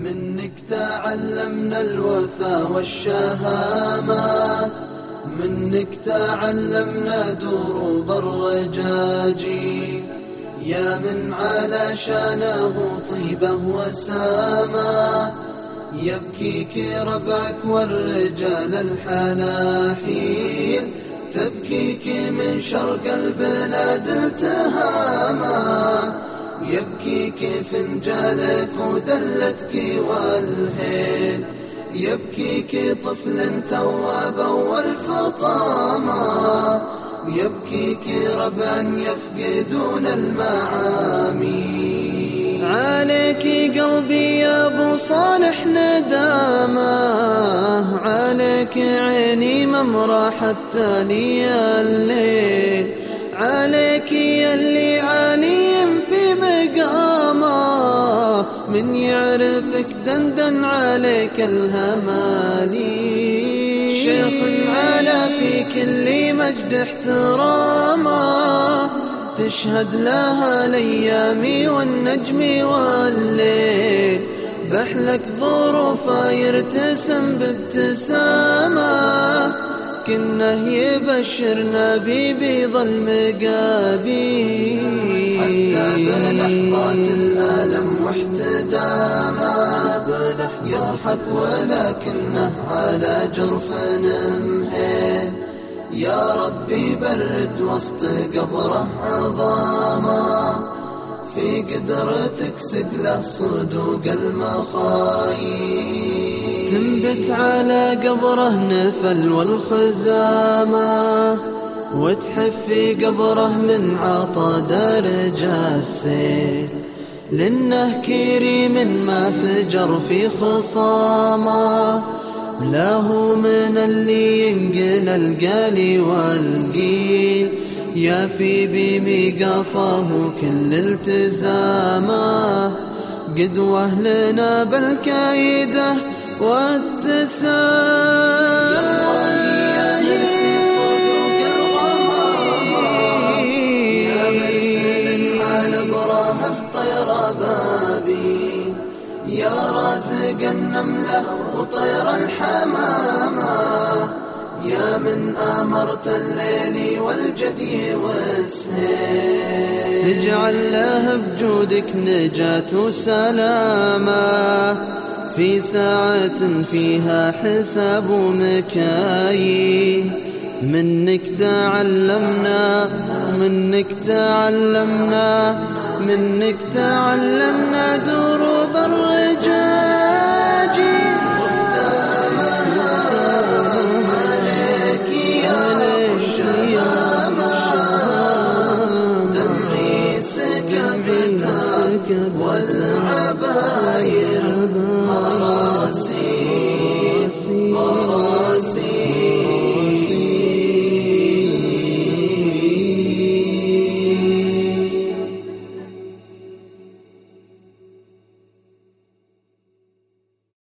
منك تعلمنا الوفا والشهامة، منك تعلمنا دروب الرجاجي، يا من على شانه طيبه وسامة، يبكيك ربعك والرجال الحناحين، تبكيك من شرق البلاد التهامة، يبكيك فنجانك ودلتك والهيل، يبكيك طفل توابا والفطامة، يبكيك ربعا يفقدون المعامي. عليك قلبي يا ابو صالح ندامة، عليك عيني ممرة حتى لي الليل، عليك يلي عالي في مقامه، من يعرفك دندن عليك الهمالي، شيخ على في كل مجد احترامه، تشهد لها الايام والنجم والليل، بحلك ظروفه يرتسم بابتسامه، كنه يبشرنا ببيض المقابي، حتى بلحظات الألم واحتدامه يضحك ولكنه على جرف مهين، يا ربي برد وسط قبره عظامه، في قدرتك سقله صدوق المخايل، تنبت على قبره نفل والخزامة، وتحف في قبره من عطا درج السيل، لأنه كريم ما فجر في خصامه، لا هو من اللي ينقل القالي والقيل، يا في بمقافاه كل التزامه، قدوة لنا بالكايده والتسامح، يا مرسي صدوق الغمامة، يا مرسل على براهه طير بابي، يا رازق النملة وطير الحمامة، يا من آمرت الليل والجدي والسهيل، تجعل له بجودك نجاة وسلامة، في ساعة فيها حساب ومكاييل، منك تعلمنا منك تعلمنا منك تعلمنا دروب